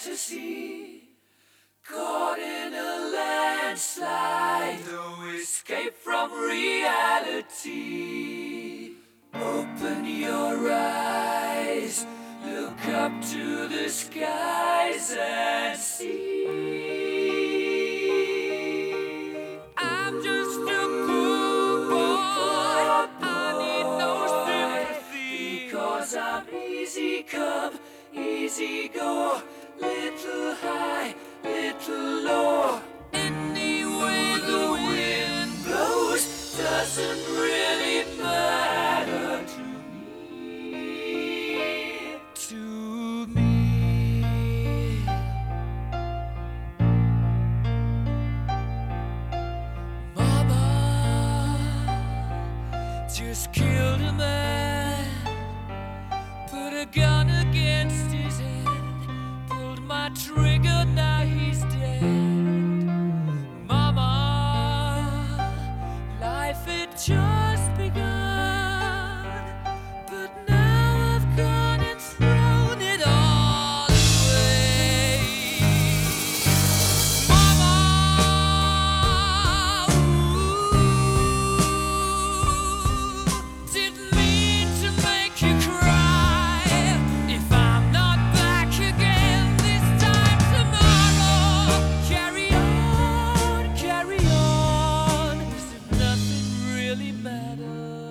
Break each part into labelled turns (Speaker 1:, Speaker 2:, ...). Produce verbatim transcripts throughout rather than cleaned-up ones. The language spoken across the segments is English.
Speaker 1: fantasy, caught in a landslide, no escape from reality. Open your eyes, look up to the skies and see. I'm just a poor boy, I need no sympathy, because I'm easy come, easy go, little high, little low. Any way the wind blows doesn't really matter to me, to me. Mama just killed a man, put a gun against his head, pulled my trigger, now he's dead. Mama, life had just begun, but now I've gone and thrown it all away. Mama, ooh, didn't mean to make you cry. If I'm not back again this time tomorrow, carry on, carry on, as if nothing really matters.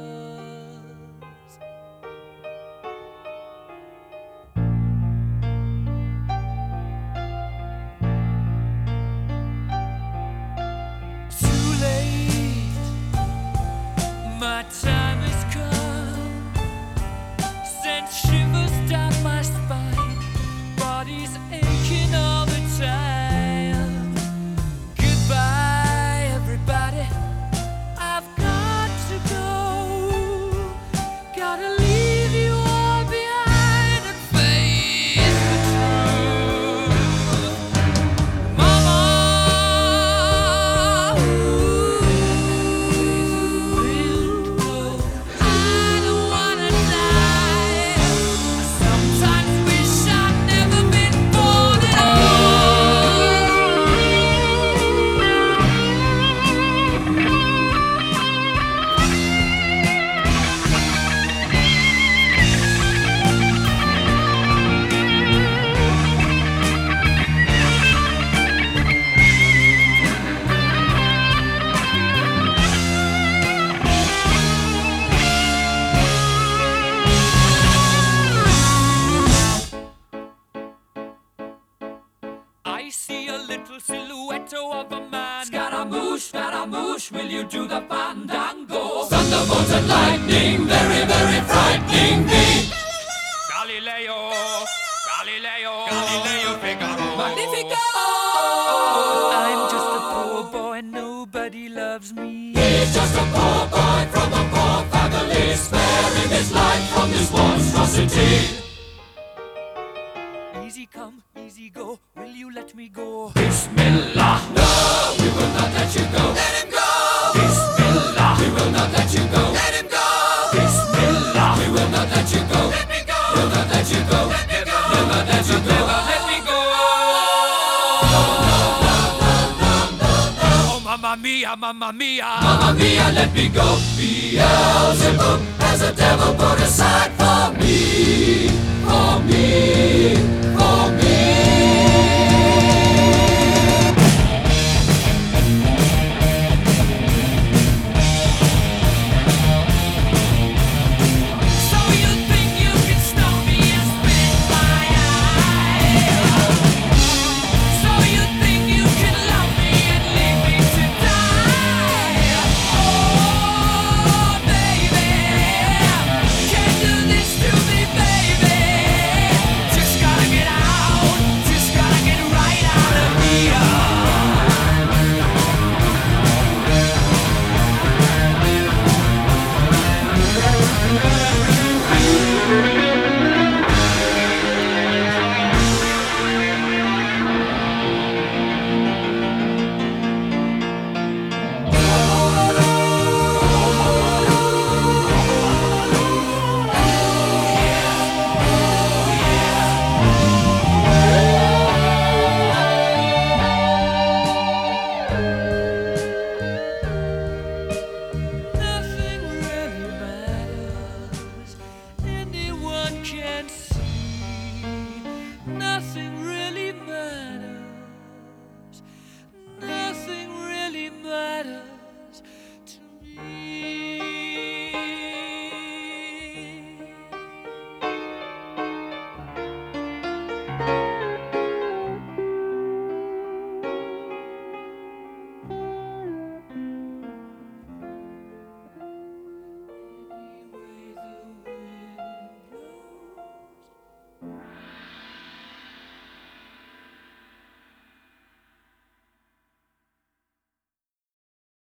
Speaker 1: Too late, my time has come, sent shivers down my spine, body's aching all the time. Goodbye, everybody, I've got to go, gotta leave you all behind and face the truth. Mama, ooh, I don't wanna die. I sometimes wish I'd never been born at I see a little silhouette of a man. Scaramouche, Scaramouche, will you do the fandango? Thunderbolts and lightning, very, very frightening me. Galileo, Galileo, Galileo Figaro. Magnifico! I'm just a poor boy, nobody loves me. He's just a poor boy from a poor family, sparing his life from this monstrosity. Easy come, easy go, will you let me go? Bismillah, no, we will not let you go. Let him go! Bismillah, we will not let you go. Let him go! Bismillah, we will not let you go. Let me go! We'll not let you go. Let me go! We'll not let you go. Let me go! Oh, mamma mia, mamma mia. Mamma mia, let me go. Beelzebub has a devil